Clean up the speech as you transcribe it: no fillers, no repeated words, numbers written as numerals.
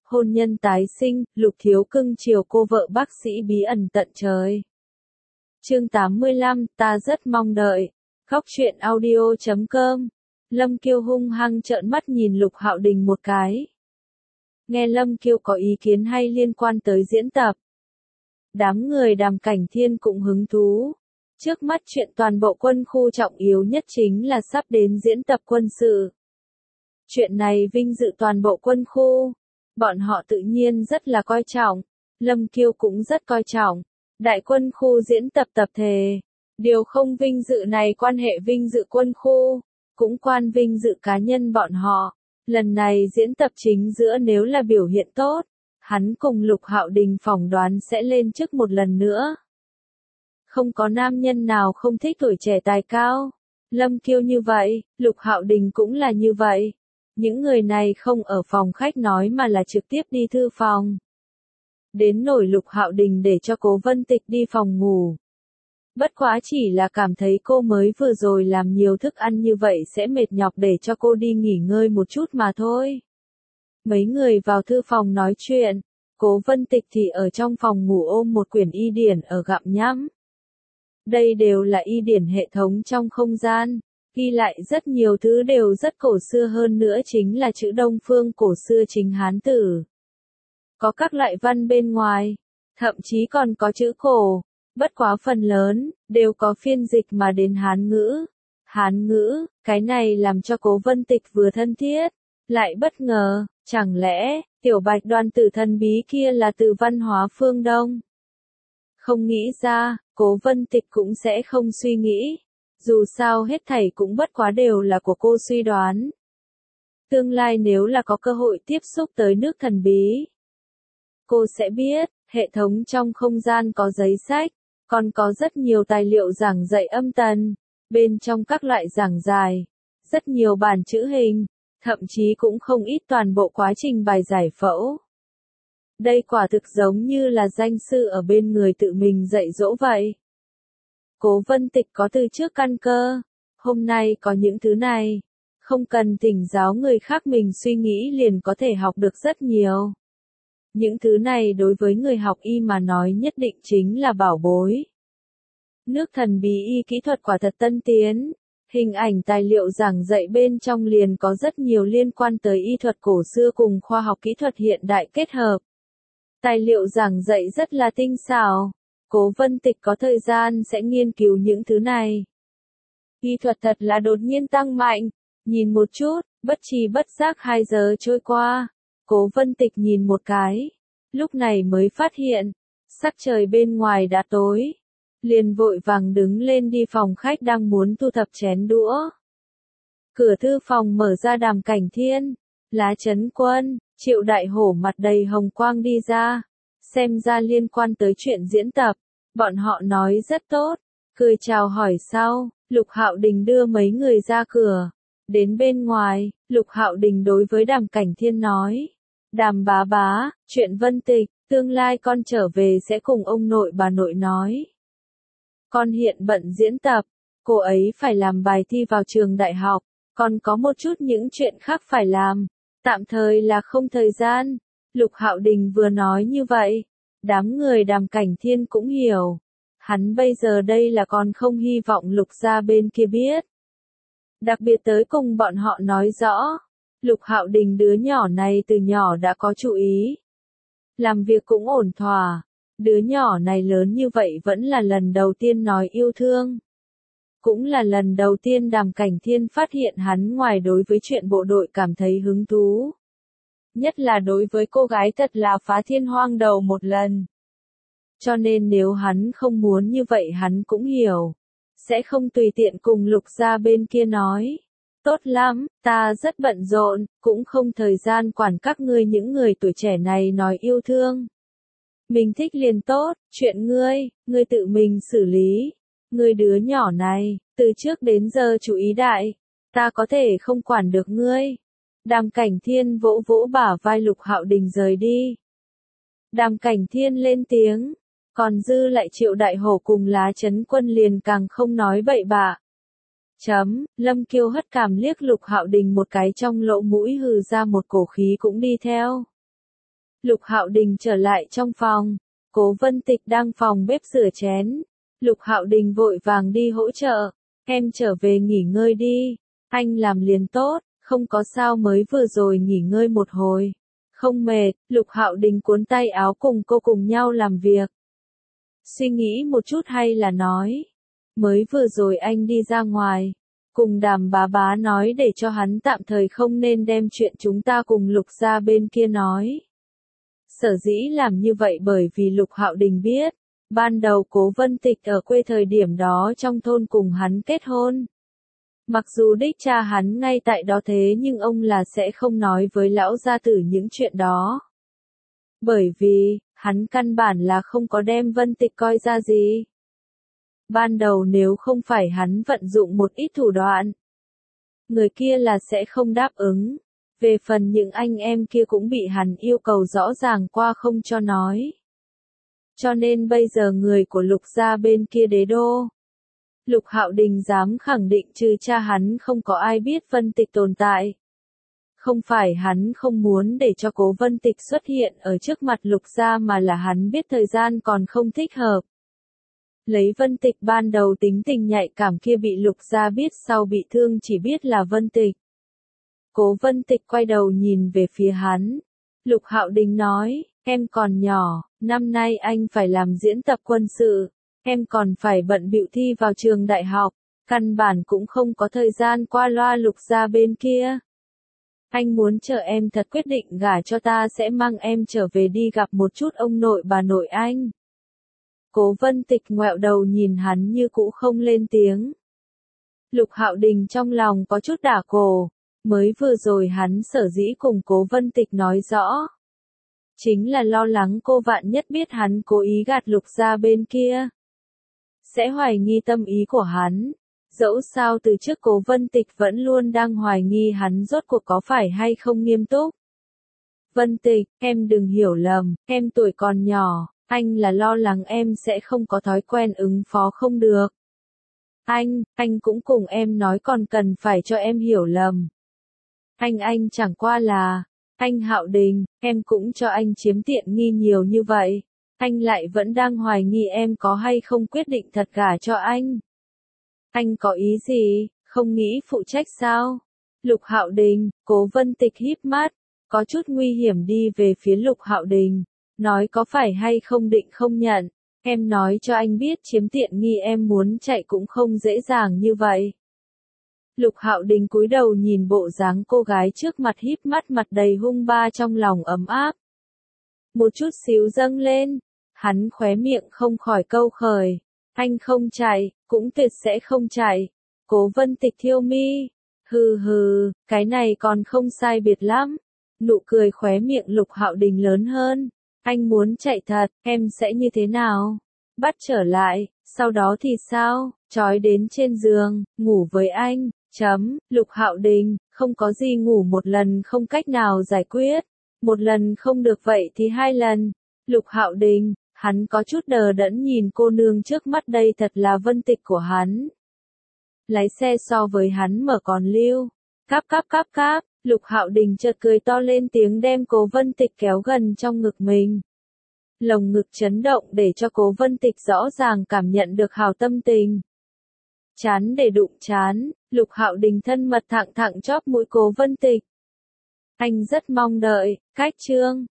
hôn nhân tái sinh, Lục Thiếu cưng chiều cô vợ bác sĩ bí ẩn tận trời. Chương 85, ta rất mong đợi. Góc truyện audio.com. Lâm Kiêu hung hăng trợn mắt nhìn Lục Hạo Đình một cái. Nghe Lâm Kiêu có ý kiến hay liên quan tới diễn tập. Đám người Đàm Cảnh Thiên cũng hứng thú. Trước mắt chuyện toàn bộ quân khu trọng yếu nhất chính là sắp đến diễn tập quân sự. Chuyện này vinh dự toàn bộ quân khu. Bọn họ tự nhiên rất là coi trọng. Lâm Kiêu cũng rất coi trọng. Đại quân khu diễn tập tập thể. Điều không vinh dự này quan hệ vinh dự quân khu. Cũng quan vinh dự cá nhân bọn họ. Lần này diễn tập chính giữa nếu là biểu hiện tốt. Hắn cùng Lục Hạo Đình phỏng đoán sẽ lên chức một lần nữa. Không có nam nhân nào không thích tuổi trẻ tài cao. Lâm Kiêu như vậy, Lục Hạo Đình cũng là như vậy. Những người này không ở phòng khách nói mà là trực tiếp đi thư phòng. Đến nỗi Lục Hạo Đình để cho Cố Vân Tịch đi phòng ngủ. Bất quá chỉ là cảm thấy cô mới vừa rồi làm nhiều thức ăn như vậy sẽ mệt nhọc để cho cô đi nghỉ ngơi một chút mà thôi. Mấy người vào thư phòng nói chuyện, Cố Vân Tịch thì ở trong phòng ngủ ôm một quyển y điển ở gặm nhắm. Đây đều là y điển hệ thống trong không gian, ghi lại rất nhiều thứ đều rất cổ xưa, hơn nữa chính là chữ Đông Phương cổ xưa chính Hán tử. Có các loại văn bên ngoài, thậm chí còn có chữ cổ, bất quá phần lớn, đều có phiên dịch mà đến Hán ngữ. Hán ngữ, cái này làm cho Cố Vân Tịch vừa thân thiết, lại bất ngờ, chẳng lẽ, tiểu Bạch Đoàn tử thần bí kia là từ văn hóa phương Đông? Không nghĩ ra, Cố Vân Tịch cũng sẽ không suy nghĩ. Dù sao hết thảy cũng bất quá đều là của cô suy đoán. Tương lai nếu là có cơ hội tiếp xúc tới nước thần bí, cô sẽ biết, hệ thống trong không gian có giấy sách, còn có rất nhiều tài liệu giảng dạy âm tần, bên trong các loại giảng giải, rất nhiều bản chữ hình, thậm chí cũng không ít toàn bộ quá trình bài giải phẫu. Đây quả thực giống như là danh sư ở bên người tự mình dạy dỗ vậy. Cố Vân Tịch có từ trước căn cơ, hôm nay có những thứ này, không cần thỉnh giáo người khác, mình suy nghĩ liền có thể học được rất nhiều. Những thứ này đối với người học y mà nói nhất định chính là bảo bối. Nước thần bí y kỹ thuật quả thật tân tiến, hình ảnh tài liệu giảng dạy bên trong liền có rất nhiều liên quan tới y thuật cổ xưa cùng khoa học kỹ thuật hiện đại kết hợp. Tài liệu giảng dạy rất là tinh xảo. Cố Vân Tịch có thời gian sẽ nghiên cứu những thứ này. Y thuật thật là đột nhiên tăng mạnh. Nhìn một chút, bất tri bất giác 2 giờ trôi qua. Cố Vân Tịch nhìn một cái. Lúc này mới phát hiện, sắc trời bên ngoài đã tối. Liền vội vàng đứng lên đi phòng khách đang muốn thu thập chén đũa. Cửa thư phòng mở ra, Đàm Cảnh Thiên, Lá Chấn Quân, Triệu Đại Hổ mặt đầy hồng quang đi ra. Xem ra liên quan tới chuyện diễn tập, bọn họ nói rất tốt, cười chào hỏi sau, Lục Hạo Đình đưa mấy người ra cửa. Đến bên ngoài, Lục Hạo Đình đối với Đàm Cảnh Thiên nói, Đàm bá bá, chuyện Vân Tịch, tương lai con trở về sẽ cùng ông nội bà nội nói. Con hiện bận diễn tập, cô ấy phải làm bài thi vào trường đại học, còn có một chút những chuyện khác phải làm, tạm thời là không thời gian. Lục Hạo Đình vừa nói như vậy, đám người Đàm Cảnh Thiên cũng hiểu. Hắn bây giờ đây là còn không hy vọng Lục gia bên kia biết. Đặc biệt tới cùng bọn họ nói rõ, Lục Hạo Đình đứa nhỏ này từ nhỏ đã có chú ý. Làm việc cũng ổn thỏa, đứa nhỏ này lớn như vậy vẫn là lần đầu tiên nói yêu thương. Cũng là lần đầu tiên Đàm Cảnh Thiên phát hiện hắn ngoài đối với chuyện bộ đội cảm thấy hứng thú. Nhất là đối với cô gái thật là phá thiên hoang đầu một lần. Cho nên nếu hắn không muốn như vậy hắn cũng hiểu. Sẽ không tùy tiện cùng Lục gia bên kia nói. Tốt lắm, ta rất bận rộn, cũng không thời gian quản các ngươi những người tuổi trẻ này nói yêu thương. Mình thích liền tốt, chuyện ngươi tự mình xử lý. Ngươi đứa nhỏ này, từ trước đến giờ chú ý đại. Ta có thể không quản được ngươi. Đàm Cảnh Thiên vỗ vỗ bả vai Lục Hạo Đình rời đi. Đàm Cảnh Thiên lên tiếng, còn dư lại Triệu Đại Hổ cùng Lá Chấn Quân liền càng không nói bậy bạ. Lâm Kiêu hất cảm liếc Lục Hạo Đình một cái, trong lỗ mũi hừ ra một cổ khí cũng đi theo. Lục Hạo Đình trở lại trong phòng. Cố Vân Tịch đang phòng bếp rửa chén. Lục Hạo Đình vội vàng đi hỗ trợ. Em trở về nghỉ ngơi đi. Anh làm liền tốt, không có sao mới vừa rồi nghỉ ngơi một hồi. Không mệt, Lục Hạo Đình cuốn tay áo cùng cô cùng nhau làm việc. Suy nghĩ một chút hay là nói. Mới vừa rồi anh đi ra ngoài. Cùng Đàm bá bá nói để cho hắn tạm thời không nên đem chuyện chúng ta cùng Lục gia bên kia nói. Sở dĩ làm như vậy bởi vì Lục Hạo Đình biết. Ban đầu Cố Vân Tịch ở quê thời điểm đó trong thôn cùng hắn kết hôn. Mặc dù đích cha hắn ngay tại đó thế nhưng ông là sẽ không nói với lão gia tử những chuyện đó. Bởi vì, hắn căn bản là không có đem Vân Tịch coi ra gì. Ban đầu nếu không phải hắn vận dụng một ít thủ đoạn, người kia là sẽ không đáp ứng. Về phần những anh em kia cũng bị hắn yêu cầu rõ ràng qua không cho nói. Cho nên bây giờ người của Lục gia bên kia đế đô. Lục Hạo Đình dám khẳng định trừ cha hắn không có ai biết Vân Tịch tồn tại. Không phải hắn không muốn để cho Cố Vân Tịch xuất hiện ở trước mặt Lục gia mà là hắn biết thời gian còn không thích hợp. Lấy Vân Tịch ban đầu tính tình nhạy cảm kia bị Lục gia biết sau bị thương chỉ biết là Vân Tịch. Cố Vân Tịch quay đầu nhìn về phía hắn. Lục Hạo Đình nói, em còn nhỏ, năm nay anh phải làm diễn tập quân sự. Em còn phải bận bịu thi vào trường đại học, căn bản cũng không có thời gian qua loa Lục gia bên kia. Anh muốn chờ em thật quyết định gả cho ta sẽ mang em trở về đi gặp một chút ông nội bà nội anh. Cố Vân Tịch ngoẹo đầu nhìn hắn như cũ không lên tiếng. Lục Hạo Đình trong lòng có chút đả cổ, mới vừa rồi hắn sở dĩ cùng Cố Vân Tịch nói rõ. Chính là lo lắng cô vạn nhất biết hắn cố ý gạt Lục gia bên kia. Sẽ hoài nghi tâm ý của hắn. Dẫu sao từ trước Cố Vân Tịch vẫn luôn đang hoài nghi hắn rốt cuộc có phải hay không nghiêm túc. Vân Tịch, em đừng hiểu lầm, em tuổi còn nhỏ, anh là lo lắng em sẽ không có thói quen ứng phó không được. Anh cũng cùng em nói còn cần phải cho em hiểu lầm. Anh chẳng qua là, anh Hạo Đình, em cũng cho anh chiếm tiện nghi nhiều như vậy. Anh lại vẫn đang hoài nghi em có hay không quyết định thật gả cho anh. Anh có ý gì, không nghĩ phụ trách sao? Lục Hạo Đình, Cố Vân Tịch híp mắt, có chút nguy hiểm đi về phía Lục Hạo Đình, nói có phải hay không định không nhận, em nói cho anh biết chiếm tiện nghi em muốn chạy cũng không dễ dàng như vậy. Lục Hạo Đình cúi đầu nhìn bộ dáng cô gái trước mặt híp mắt mặt đầy hung ba trong lòng ấm áp. Một chút xíu dâng lên, hắn khóe miệng không khỏi câu khởi. Anh không chạy, cũng tuyệt sẽ không chạy. Cố Vân Tịch thiêu mi. Hừ hừ, cái này còn không sai biệt lắm. Nụ cười khóe miệng Lục Hạo Đình lớn hơn. Anh muốn chạy thật, em sẽ như thế nào? Bắt trở lại, sau đó thì sao? Trói đến trên giường, ngủ với anh. Lục Hạo Đình, không có gì ngủ một lần không cách nào giải quyết. Một lần không được vậy thì hai lần. Lục Hạo Đình, hắn có chút đờ đẫn nhìn cô nương trước mắt đây thật là Vân Tịch của hắn. Lái xe so với hắn mở còn lưu. Cáp, Lục Hạo Đình chợt cười to lên tiếng đem Cố Vân Tịch kéo gần trong ngực mình. Lồng ngực chấn động để cho Cố Vân Tịch rõ ràng cảm nhận được hào tâm tình. Chán để đụng chán, Lục Hạo Đình thân mật thẳng chóp mũi Cố Vân Tịch. Anh rất mong đợi, cách chương.